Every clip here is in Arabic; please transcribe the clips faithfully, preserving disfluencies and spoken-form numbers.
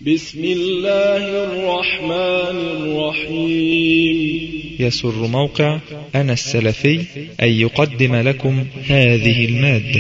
بسم الله الرحمن الرحيم. يسر موقع أنا السلفي أن يقدم لكم هذه المادة.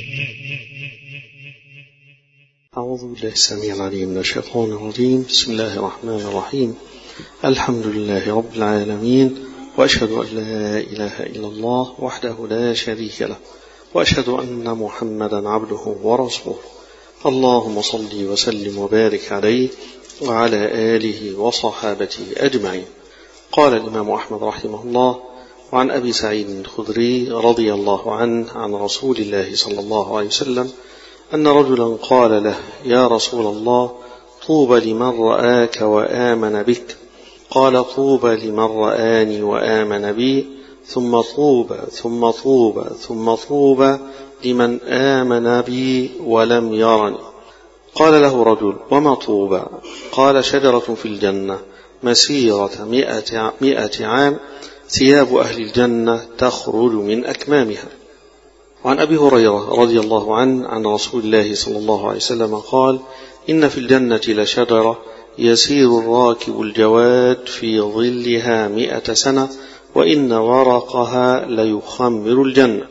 أعوذ بالله السميع العليم من الشيطان الرجيم. بسم الله الرحمن الرحيم. الحمد لله رب العالمين، وأشهد أن لا إله إلا الله وحده لا شريك له، وأشهد أن محمدا عبده ورسوله. اللهم صل وسلم وبارك عليه وعلى آله وصحابته أجمعين. قال الإمام أحمد رحمه الله: وعن أبي سعيد الخدري رضي الله عنه عن رسول الله صلى الله عليه وسلم أن رجلا قال له: يا رسول الله، طوبى لمن رآك وآمن بك. قال: طوبى لمن رآني وآمن بي، ثم طوبى ثم طوبى ثم طوبى لمن آمن بي ولم يرني. قال له رجل: وما طوبى؟ قال: شجرة في الجنة مسيرة مئة, مئة عام، ثياب أهل الجنة تخرج من أكمامها. وعن أبي هريرة رضي الله عنه عن رسول الله صلى الله عليه وسلم قال: إن في الجنة لشجرة يسير الراكب الجواد في ظلها مئة سنة، وإن ورقها ليخمر الجنة.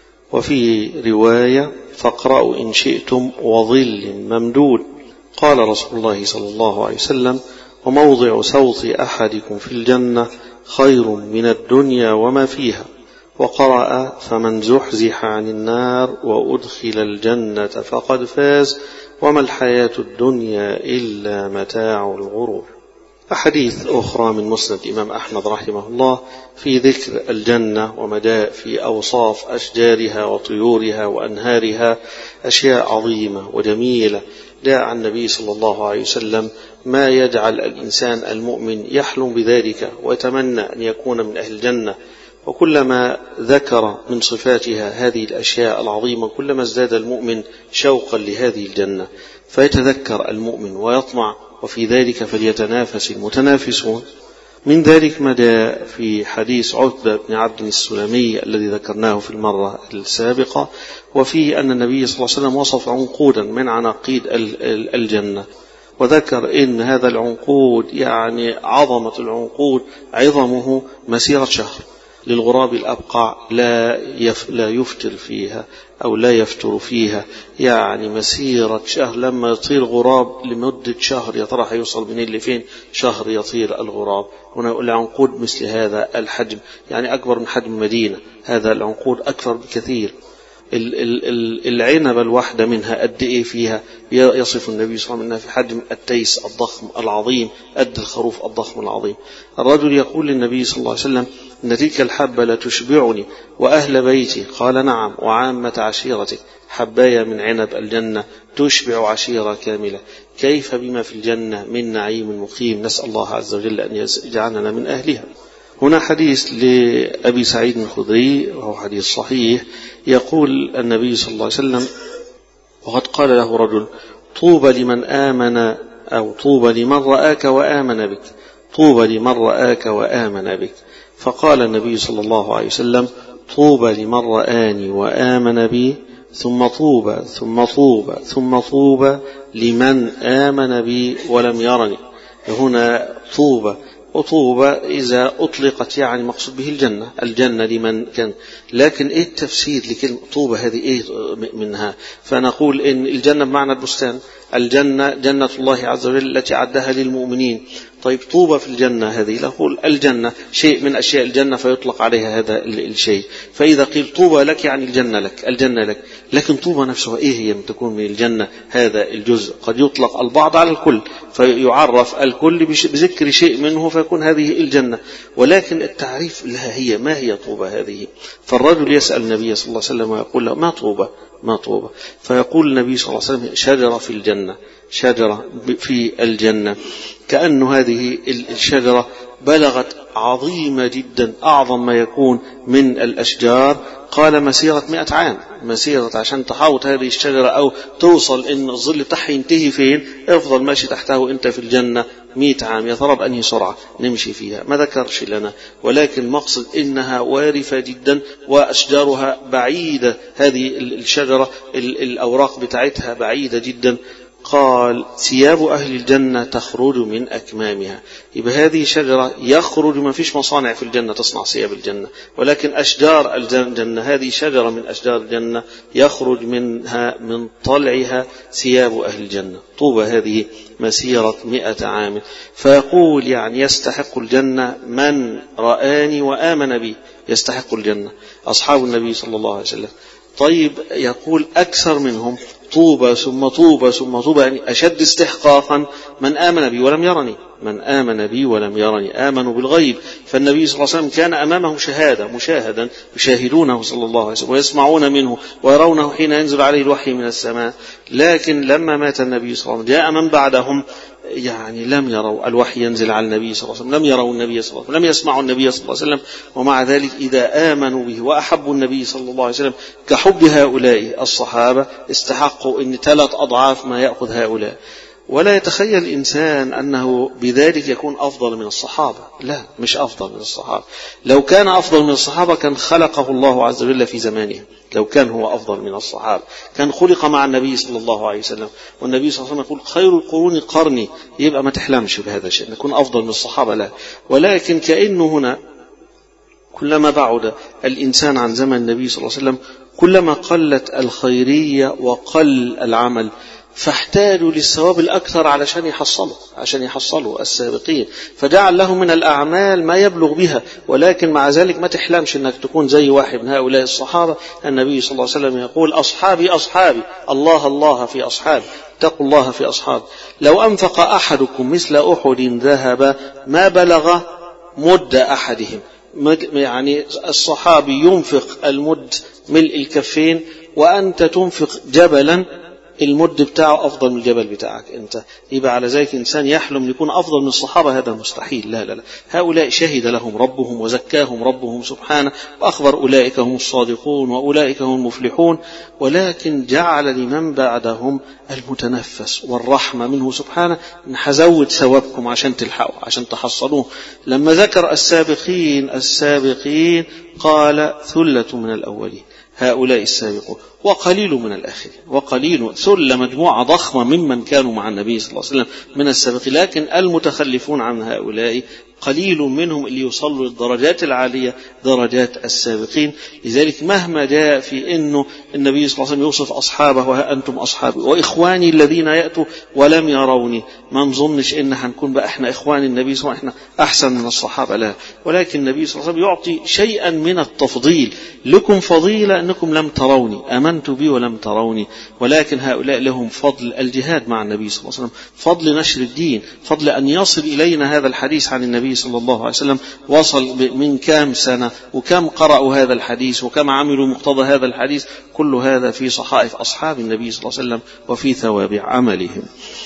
وفي رواية: فاقرأوا إن شئتم وظل ممدود. قال رسول الله صلى الله عليه وسلم: وموضع سوط أحدكم في الجنة خير من الدنيا وما فيها. وقرأ: فمن زحزح عن النار وأدخل الجنة فقد فاز، وما الحياة الدنيا إلا متاع الغرور. أحاديث أخرى من مسند الإمام أحمد رحمه الله في ذكر الجنة ومدى في أوصاف أشجارها وطيورها وأنهارها، أشياء عظيمة وجميلة جاء عن النبي صلى الله عليه وسلم ما يجعل الإنسان المؤمن يحلم بذلك ويتمنى أن يكون من أهل الجنة. وكلما ذكر من صفاتها هذه الأشياء العظيمة كلما ازداد المؤمن شوقا لهذه الجنة، فيتذكر المؤمن ويطمع، وفي ذلك فليتنافس المتنافسون. من ذلك ما جاء في حديث عتبة بن عبد السلمي الذي ذكرناه في المرة السابقة، وفيه أن النبي صلى الله عليه وسلم وصف عنقودا من عناقيد الجنة، وذكر إن هذا العنقود يعني عظمة العنقود عظمه مسيرة شهر، للغراب الأبقع لا لا يفتر فيها أو لا يفتر فيها، يعني مسيرة شهر. لما يطير غراب لمدة شهر يا ترى هيوصل من اللي فين؟ شهر يطير الغراب. هنا يقول العنقود مثل هذا الحجم، يعني أكبر من حجم مدينة. هذا العنقود أكثر بكثير. العنبة الواحدة منها قد إيه فيها؟ يصف النبي صلى الله عليه وسلم أنها في حجم التيس الضخم العظيم، قد الخروف الضخم العظيم. الرجل يقول للنبي صلى الله عليه وسلم: إن تلك الحبة لتشبعني وأهل بيتي. قال: نعم، وعامة عشيرتك. حباية من عنب الجنة تشبع عشيرة كاملة. كيف بما في الجنة من نعيم مقيم، نسأل الله عز وجل أن يجعلنا من أهلها. هنا حديث لأبي سعيد الخدري وهو حديث صحيح، يقول النبي صلى الله عليه وسلم: وقد قال له رجل: طوبى لمن آمن أو طوبى لمن رآك وآمن بك، طوبى لمن رآك وآمن بك. فقال النبي صلى الله عليه وسلم: طوبى لمن رآني وآمن بي، ثم طوبى ثم طوبى ثم طوبى لمن آمن بي ولم يرني. هنا طوبى وطوبى إذا أطلقت يعني مقصود به الجنة، الجنة لمن كان. لكن إيه التفسير لكلمة طوبى هذه؟ إيه منها؟ فنقول إن الجنة بمعنى البستان، الجنة جنة الله عز وجل التي عدها للمؤمنين. طيب طوبى في الجنة هذه، نقول الجنة شيء من أشياء الجنة فيطلق عليها هذا الشيء. فإذا قيل طوبى لك يعني الجنة لك، الجنة لك. لكن طوبى نفسها إيه هي؟ من تكون من الجنة هذا الجزء. قد يطلق البعض على الكل فيعرف الكل بذكر شيء منه فيكون هذه الجنة، ولكن التعريف لها هي ما هي طوبى هذه. فالرجل يسأل النبي صلى الله عليه وسلم ويقول له: ما طوبى؟ ما طوبى؟ فيقول النبي صلى الله عليه وسلم: شجرة في الجنة، شجرة في الجنة. كأن هذه الشجرة بلغت عظيمة جدا، أعظم ما يكون من الأشجار. قال: مسيرة مئة عام، مسيرة عشان تحاوط هذه الشجرة أو توصل إن الظل بتاعها ينتهي فين، افضل ماشي تحته أنت في الجنة مئة عام. يا ترى بأنهي سرعة نمشي فيها؟ ما ذكرش لنا، ولكن مقصد إنها وارفة جدا وأشجارها بعيدة. هذه الشجرة الأوراق بتاعتها بعيدة جدا. قال ثياب أهل الجنة تخرج من أكمامها. يبقى هذه شجرة يخرج، ما فيش مصانع في الجنة تصنع ثياب الجنة، ولكن أشجار الجنة هذه شجرة من أشجار الجنة يخرج منها من طلعها ثياب أهل الجنة. طوبى هذه مسيرة مئة عام. فيقول يعني يستحق الجنة من رآني وآمن بي، يستحق الجنة أصحاب النبي صلى الله عليه وسلم. طيب يقول أكثر منهم طوبى ثم طوبى ثم طوبى، يعني أشد استحقاقا من آمن بي ولم يرني، من آمن بي ولم يرني، آمنوا بالغيب. فالنبي صلى الله عليه وسلم كان أمامهم شهادة، مشاهدا يشاهدونه صلى الله عليه وسلم ويسمعون منه ويرونه حين ينزل عليه الوحي من السماء. لكن لما مات النبي صلى الله عليه وسلم جاء من بعدهم يعني لم يروا الوحي ينزل على النبي صلى الله عليه وسلم، لم يروا النبي صلى الله عليه وسلم، لم يسمعوا النبي صلى الله عليه وسلم. ومع ذلك إذا آمنوا به وأحبوا النبي صلى الله عليه وسلم كحب هؤلاء الصحابة استحقوا إن ثلاث أضعاف ما يأخذ هؤلاء. ولا يتخيل الإنسان أنه بذلك يكون أفضل من الصحابة، لا، مش أفضل من الصحابة. لو كان أفضل من الصحابة كان خلقه الله عز وجل في زمانه. لو كان هو أفضل من الصحابة كان خلق مع النبي صلى الله عليه وسلم. والنبي صلى الله عليه وسلم يقول خير القرون قرني، يبقى ما تحلمش بهذا الشيء نكون أفضل من الصحابة، لا. ولكن كأنه هنا كلما بعد الإنسان عن زمن النبي صلى الله عليه وسلم كلما قلت الخيرية وقل العمل، فاحتاجوا للثواب الأكثر علشان يحصلوا عشان يحصلوا السابقين، فجعل لهم من الأعمال ما يبلغ بها. ولكن مع ذلك ما تحلمش أنك تكون زي واحد من هؤلاء الصحابة. النبي صلى الله عليه وسلم يقول أصحابي أصحابي، الله الله في أصحابي، اتقوا الله في أصحابي. لو أنفق أحدكم مثل أحد ذهب ما بلغ مد أحدهم. يعني الصحابي ينفق المد ملء الكفين، وأنت تنفق جبلا المد بتاعه أفضل من الجبل بتاعك أنت. يبقى على ذلك إنسان يحلم يكون أفضل من الصحابة، هذا مستحيل. لا لا لا، هؤلاء شهد لهم ربهم وزكاهم ربهم سبحانه، وأخبر أولئك هم الصادقون وأولئك هم المفلحون. ولكن جعل لمن بعدهم المتنفس والرحمة منه سبحانه، إن هزود ثوابكم عشان تلحقوا عشان تحصلوه. لما ذكر السابقين السابقين قال ثلة من الأولين، هؤلاء السابقون، وقليل من الآخرين، وقليل ثلة مجموعة ضخمة ممن كانوا مع النبي صلى الله عليه وسلم من السابقين. لكن المتخلفون عن هؤلاء قليل منهم اللي يوصلوا للدرجات العالية، درجات السابقين. لذلك مهما جاء في أنه النبي صلى الله عليه وسلم يوصف أصحابه وها أنتم أصحابي وإخواني الذين يأتوا ولم يروني، ما نظنش إن هنكون بقى إحنا إخوان النبي صلى الله عليه وسلم إحنا أحسن من الصحابة، لا. ولكن النبي صلى الله عليه وسلم يعطي شيئا من التفضيل. لكم فضيلة أنكم لم تروني، آمنت بي ولم تروني. ولكن هؤلاء لهم فضل الجهاد مع النبي صلى الله عليه وسلم، فضل نشر الدين، فضل أن يصل إلينا هذا الحديث عن النبي صلى الله عليه وسلم. وصل من كام سنة وكم قرأوا هذا الحديث وكم عملوا مقتضى هذا الحديث، كل هذا في صحائف أصحاب النبي صلى الله عليه وسلم وفي ثواب عملهم.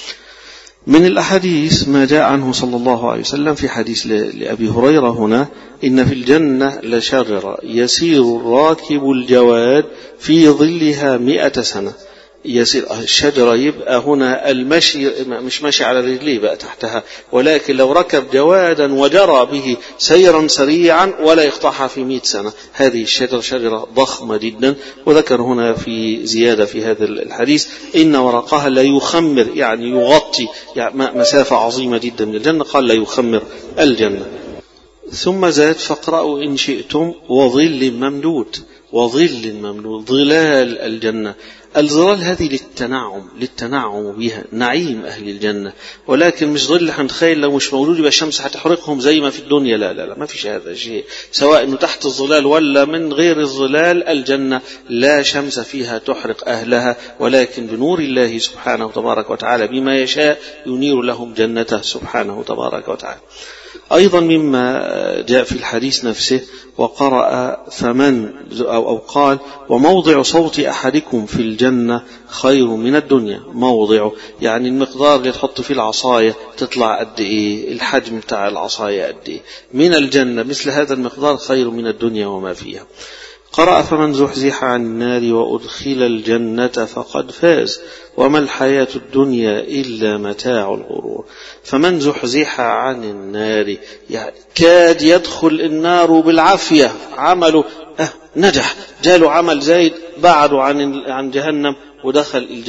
من الأحاديث ما جاء عنه صلى الله عليه وسلم في حديث لأبي هريرة هنا: إن في الجنة لشجرة يسير الراكب الجواد في ظلها مئة سنة. يسير الشجرة، يبقى هنا المشي مش ماشي على رجليه بقى تحتها، ولكن لو ركب جوادا وجرى به سيرا سريعا ولا يقطعها في مئة سنة. هذه الشجرة شجرة ضخمة جدا. وذكر هنا في زيادة في هذا الحديث: إن ورقها لا يخمر، يعني يغطي يعني مسافة عظيمة جدا من الجنة. قال لا يخمر الجنة. ثم زاد: فاقرأوا إن شئتم وظل ممدود، وظل ممدود، ظلال الجنة. الظلال هذه للتنعم للتنعم بها، نعيم أهل الجنة. ولكن مش ظل هنتخيل لو مش موجود يبقى الشمس هتحرقهم زي ما في الدنيا، لا لا لا، ما فيش هذا الشيء. سواء انه تحت الظلال ولا من غير الظلال، الجنة لا شمس فيها تحرق أهلها، ولكن بنور الله سبحانه وتبارك وتعالى بما يشاء ينير لهم جنته سبحانه وتبارك وتعالى. أيضا مما جاء في الحديث نفسه: وقرأ فمن أو, أو قال: وموضع صوت أحدكم في الجنة خير من الدنيا. موضعه يعني المقدار اللي تحط فيه العصاية تطلع قد إيه، الحجم بتاع العصاية قد إيه من الجنة، مثل هذا المقدار خير من الدنيا وما فيها. قرأ: فمن زحزح عن النار وأدخل الجنة فقد فاز وما الحياة الدنيا إلا متاع الغرور. فمن زحزح عن النار يعني كاد يدخل النار بالعافية، عمله أه نجح، جاله عمل زايد، بعده عن عن جهنم ودخل الجنة.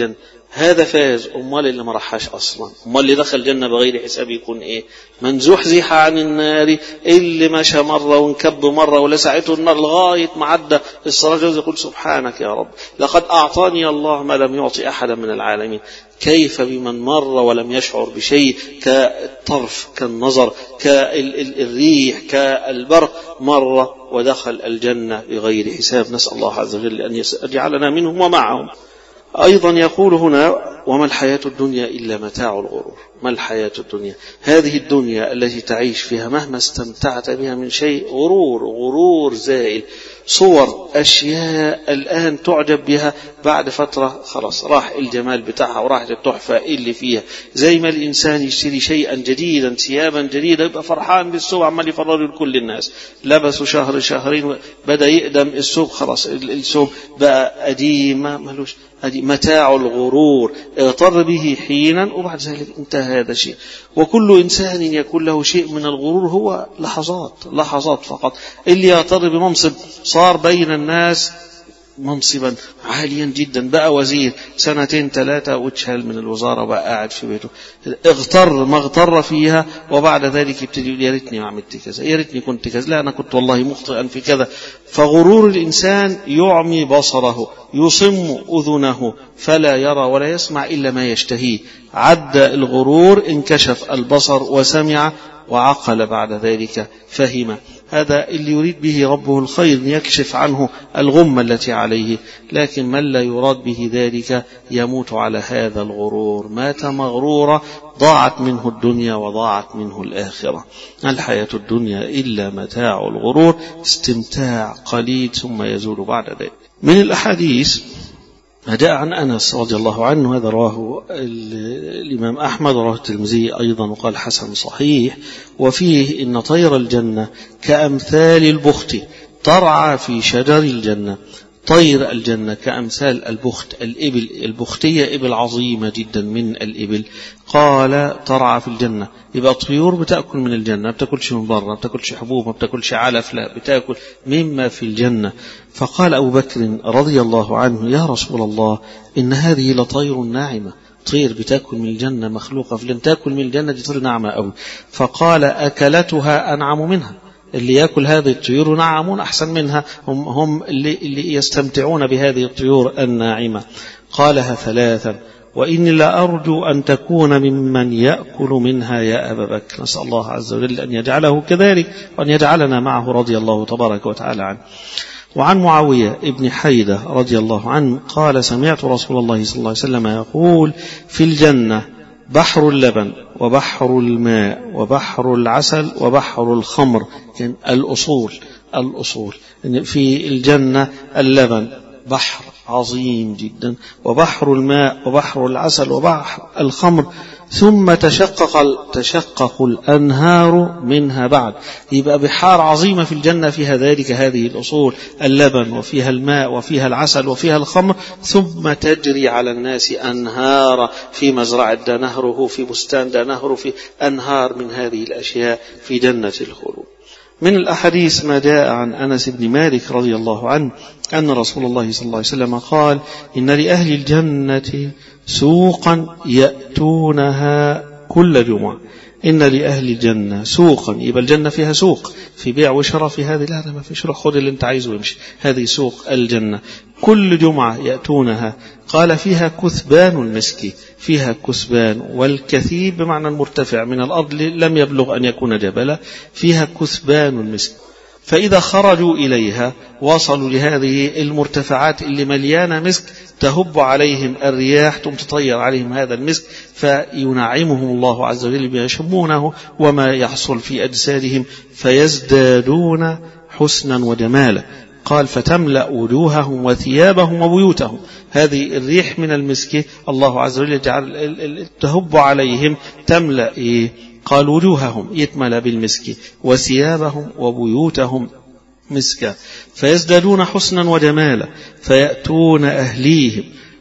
هذا فاز. أمال اللي ما راحش أصلا، أمال اللي دخل الجنة بغير حساب يكون إيه؟ من زحزح عن النار، اللي مشى مرة وانكب مرة ولسعته النار لغاية ما عدى الصراط يقول سبحانك يا رب لقد أعطاني الله ما لم يعطي أحدا من العالمين. كيف بمن مر ولم يشعر بشيء، كالطرف كالنظر كالريح كالبرق، مر ودخل الجنة بغير حساب. نسأل الله عز وجل أن يجعلنا منهم ومعهم. أيضا يقول هنا وما الحياة الدنيا إلا متاع الغرور. ما الحياة الدنيا؟ هذه الدنيا التي تعيش فيها مهما استمتعت بها من شيء غرور، غرور زائل، صور أشياء الآن تعجب بها، بعد فترة خلاص راح الجمال بتاعها وراحت التحفة اللي فيها. زي ما الإنسان يشتري شيئا جديدا، ثيابا جديدة، يبقى فرحان بالثوب عمال يفرر لكل الناس، لبسوا شهر شهرين بدأ يقدم الثوب، خلاص الثوب بقى قديم ملوش قديم. متاع الغرور اغتر به حينا وبعد ذلك انتهى هذا الشيء. وكل إنسان يكون له شيء من الغرور هو لحظات لحظات فقط. اللي يغتر بمنصب صار بين الناس منصبا عاليا جدا، بقى وزير سنتين ثلاثة واتشال من الوزارة بقى قاعد في بيته، اغتر ما اغتر فيها، وبعد ذلك يبتدي يقول يا ريتني ما عملت كذا، يا ريتني كنت كذا، لا أنا كنت والله مخطئا في كذا. فغرور الإنسان يعمي بصره، يصم أذنه، فلا يرى ولا يسمع إلا ما يشتهيه. عد الغرور انكشف البصر وسمع وعقل بعد ذلك فهم. هذا اللي يريد به ربه الخير يكشف عنه الغمة التي عليه، لكن من لا يراد به ذلك يموت على هذا الغرور، مات مغرورا، ضاعت منه الدنيا وضاعت منه الآخرة. الحياة الدنيا إلا متاع الغرور، استمتاع قليل ثم يزول بعد ذلك. من الأحاديث ما جاء عن أنس رضي الله عنه، هذا رواه الإمام أحمد ورواه الترمذي أيضا وقال حسن صحيح، وفيه إن طير الجنة كأمثال البخت ترعى في شجر الجنة. طير الجنة كأمثال البخت، الإبل البختية إبل عظيمة جدا من الإبل، قال ترعى في الجنة. يبقى طيور بتأكل من الجنة، ما بتأكلش من برا، ما بتأكلش حبوب، ما بتأكلش علف، لا بتأكل مما في الجنة. فقال أبو بكر رضي الله عنه يا رسول الله إن هذه لطير ناعمة، طير بتأكل من الجنة مخلوقة في الجنة، تأكل من الجنة دي طير ناعمة أوي. فقال أكلتها أنعم منها، اللي يأكل هذه الطيور نعمون أحسن منها، هم, هم اللي, اللي يستمتعون بهذه الطيور الناعمة. قالها ثلاثا وإني لأرجو أن تكون ممن يأكل منها يا أبا بكر. نسأل الله عز وجل أن يجعله كذلك وأن يجعلنا معه رضي الله تبارك وتعالى عنه. وعن معاوية ابن حيدة رضي الله عنه قال سمعت رسول الله صلى الله عليه وسلم يقول في الجنة بحر اللبن وبحر الماء وبحر العسل وبحر الخمر. يعني الأصول الأصول في الجنة اللبن بحر عظيم جدا، وبحر الماء وبحر العسل وبحر الخمر، ثم تشقق تشقق الأنهار منها بعد. يبقى بحار عظيمة في الجنة فيها ذلك هذه الأصول، اللبن وفيها الماء وفيها العسل وفيها الخمر، ثم تجري على الناس أنهار، في مزرعة ده نهره، في بستان ده نهره، في أنهار من هذه الأشياء في جنة الخلود. من الأحاديث ما جاء عن أنس بن مالك رضي الله عنه أن رسول الله صلى الله عليه وسلم قال إن لأهل الجنة سوقا يأتونها كل جمعة. إن لأهل الجنة سوقا، يبقى الجنة فيها سوق في بيع وشراء، في هذه لا ما فيش، روح خذ اللي انت عايزه وامشي، هذه سوق الجنة كل جمعة يأتونها. قال فيها كثبان المسك، فيها كثبان، والكثيب بمعنى المرتفع من الأرض لم يبلغ أن يكون جبلا، فيها كثبان المسك. فإذا خرجوا إليها وصلوا لهذه المرتفعات اللي مليانة مسك، تهب عليهم الرياح تطير عليهم هذا المسك، فينعمهم الله عز وجل بما يشمونه وما يحصل في أجسادهم، فيزدادون حسنا وجمالا. قال فتملأ وجوههم وثيابهم وبيوتهم. هذه الريح من المسك الله عز وجل جعل تهب عليهم، تملأ إيه؟ قال وجوههم يتملأ بالمسك، وثيابهم وبيوتهم مسكا، فيزدادون حسنا وجمالا، فيأتون أهليهم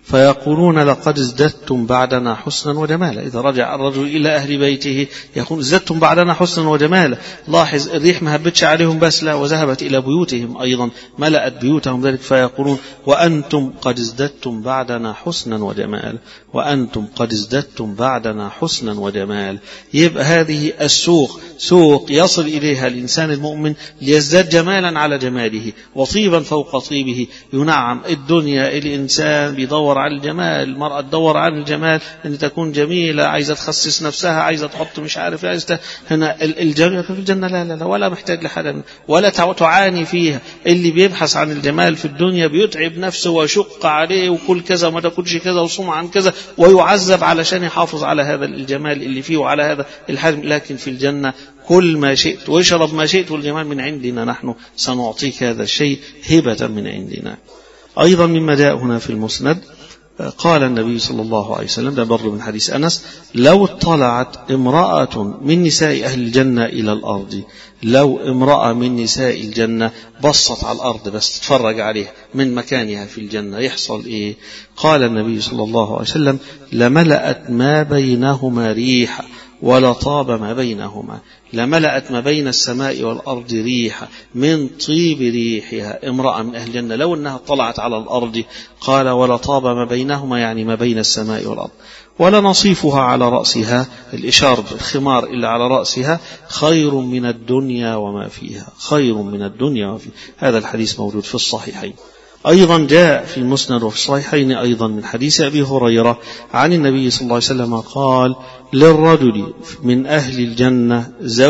فيقولون لقد ازددتم بعدنا حسنا وجمالا. إذا رجع الرجل إلى أهل بيته يقول ازددتم بعدنا حسنا وجمالا. لاحظ الريح ما هبتش عليهم بس، لا، وذهبت إلى بيوتهم أيضا، ملأت بيوتهم ذلك. فيقولون وأنتم قد ازددتم بعدنا حسنا وجمالا، وأنتم قد ازددتم بعدنا حسنا وجمالا. يبقى هذه السوق سوق يصل إليها الإنسان المؤمن ليزداد جمالا على جماله وطيبا فوق طيبه. ينعم الدنيا الإنسان بيدور على الجمال، المرأة تدور على الجمال أن تكون جميلة، عايزة تخصص نفسها، عايزة تحط مش عارف، عايزة هنا الجمال في الجنة لا لا لا، ولا محتاج لحدا ولا تعاني فيها. اللي بيبحث عن الجمال في الدنيا بيتعب نفسه ويشق عليه وكل كذا وما تاكلش كذا وصوم عن كذا ويعذب علشان يحافظ على هذا الجمال اللي فيه وعلى هذا الحجم. لكن في الجنة كل ما شئت واشرب ما شئت والجمال من عندنا، نحن سنعطيك هذا الشيء هبة من عندنا. أيضا مما جاء هنا في المسند قال النبي صلى الله عليه وسلم، ده برضو من حديث أنس: لو اطلعت امرأة من نساء أهل الجنة إلى الأرض، لو امرأة من نساء الجنة بصت على الأرض بس تتفرج عليها من مكانها في الجنة يحصل إيه؟ قال النبي صلى الله عليه وسلم: لملأت ما بينهما ريحا ولطاب ما بينهما. لملأت ما بين السماء والأرض ريحا من طيب ريحها امرأة من أهل الجنة لو أنها طلعت على الأرض. قال: ولطاب ما بينهما يعني ما بين السماء والأرض. ولنصيفها على رأسها، الإشار بالخمار إلا على رأسها، خير من الدنيا وما فيها، خير من الدنيا وما فيها. هذا الحديث موجود في الصحيحين. أيضا جاء في المسند وفي الصحيحين أيضا من حديث أبي هريرة عن النبي صلى الله عليه وسلم قال: للرجل من أهل الجنة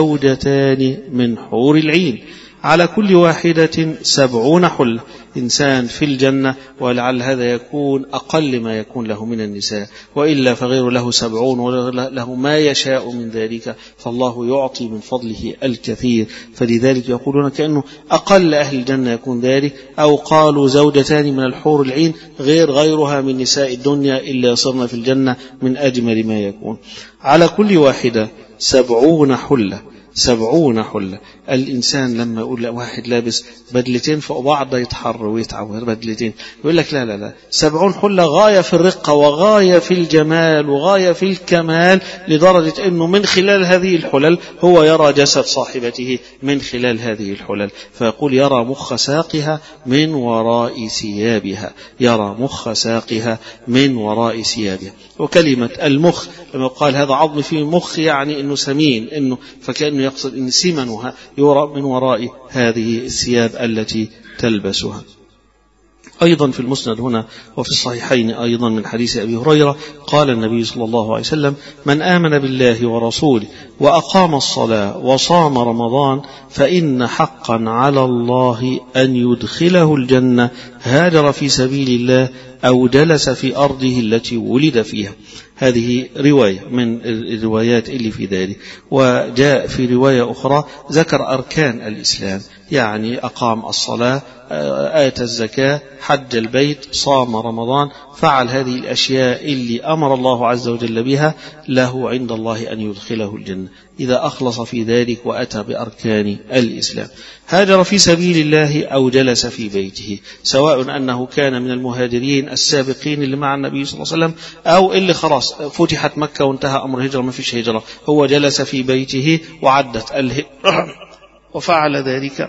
زوجتان من حور العين على كل واحدة سبعون حلة. إنسان في الجنة ولعل هذا يكون أقل ما يكون له من النساء، وإلا فغير له سبعون وله ما يشاء من ذلك، فالله يعطي من فضله الكثير. فلذلك يقولون كأنه أقل أهل الجنة يكون ذلك، أو قالوا زوجتان من الحور العين غير غيرها من نساء الدنيا إلا يصرن في الجنة من أجمل ما يكون. على كل واحدة سبعون حلة، سبعون حلة. الإنسان لما يقول واحد لابس بدلتين فوق بعض يتحر ويتعب بدلتين، يقول لك لا لا لا، سبعون حلة غاية في الرقة وغاية في الجمال وغاية في الكمال، لدرجة أنه من خلال هذه الحلل هو يرى جسد صاحبته من خلال هذه الحلل. فيقول: يرى مخ ساقها من وراء ثيابها، يرى مخ ساقها من وراء ثيابها. وكلمة المخ لما قال هذا عظم في مخ يعني أنه سمين، أنه فكأنه يقصد أن سمنها يرى من وراء هذه الثياب التي تلبسها. أيضا في المسند هنا وفي الصحيحين أيضا من حديث أبي هريرة قال النبي صلى الله عليه وسلم: من آمن بالله ورسوله وأقام الصلاة وصام رمضان فإن حقا على الله أن يدخله الجنة، هاجر في سبيل الله أو جلس في أرضه التي ولد فيها. هذه رواية من الروايات اللي في ذلك. وجاء في رواية أخرى ذكر أركان الإسلام، يعني أقام الصلاة، آتى الزكاة، حج البيت، صام رمضان، فعل هذه الأشياء اللي أمر الله عز وجل بها، له عند الله أن يدخله الجنة إذا أخلص في ذلك وأتى بأركان الإسلام. هاجر في سبيل الله أو جلس في بيته، سواء أنه كان من المهاجرين السابقين اللي مع النبي صلى الله عليه وسلم أو اللي خلاص فتحت مكة وانتهى أمر هجرة ما فيش هجرة، هو جلس في بيته وعدت الهجرة وفعل ذلك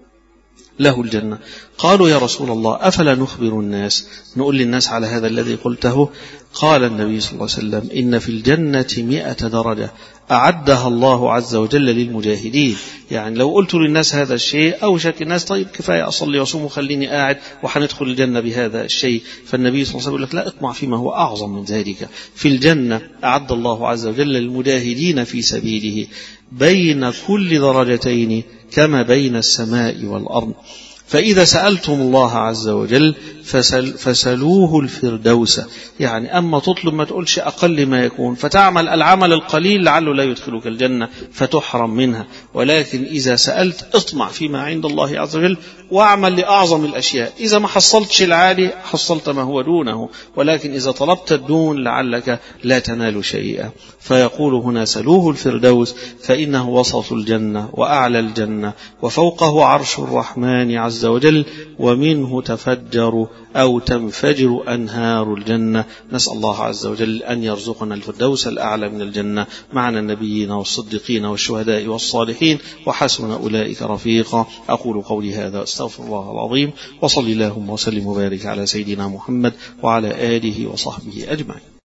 له الجنة. قالوا: يا رسول الله أفلا نخبر الناس، نقول للناس على هذا الذي قلته؟ قال النبي صلى الله عليه وسلم: إن في الجنة مئة درجة أعدها الله عز وجل للمجاهدين. يعني لو قلت للناس هذا الشيء أو شك الناس طيب كفاية أصلي وصوم وخليني قاعد وحندخل الجنة بهذا الشيء. فالنبي صلى الله عليه وسلم يقول لك لا، اطمع فيما هو أعظم من ذلك. في الجنة أعد الله عز وجل للمجاهدين في سبيله بين كل درجتين كما بين السماء والأرض. فإذا سألتم الله عز وجل فسل فسلوه الفردوس، يعني أما تطلب ما تقولش أقل ما يكون، فتعمل العمل القليل لعله لا يدخلك الجنة فتحرم منها. ولكن إذا سألت اطمع فيما عند الله عز وجل واعمل لأعظم الأشياء. إذا ما حصلتش العالي حصلت ما هو دونه، ولكن إذا طلبت الدون لعلك لا تنال شيئا. فيقول هنا: سلوه الفردوس فإنه وسط الجنة وأعلى الجنة وفوقه عرش الرحمن عز عز وجل، ومنه تفجر أو تنفجر أنهار الجنة. نسأل الله عز وجل أن يرزقنا الفردوس الأعلى من الجنة مع النبيين والصديقين والشهداء والصالحين، وحسن أولئك رفيقا. أقول قولي هذا أستغفر الله العظيم، وصلي اللهم وسلم وبارك على سيدنا محمد وعلى آله وصحبه أجمعين.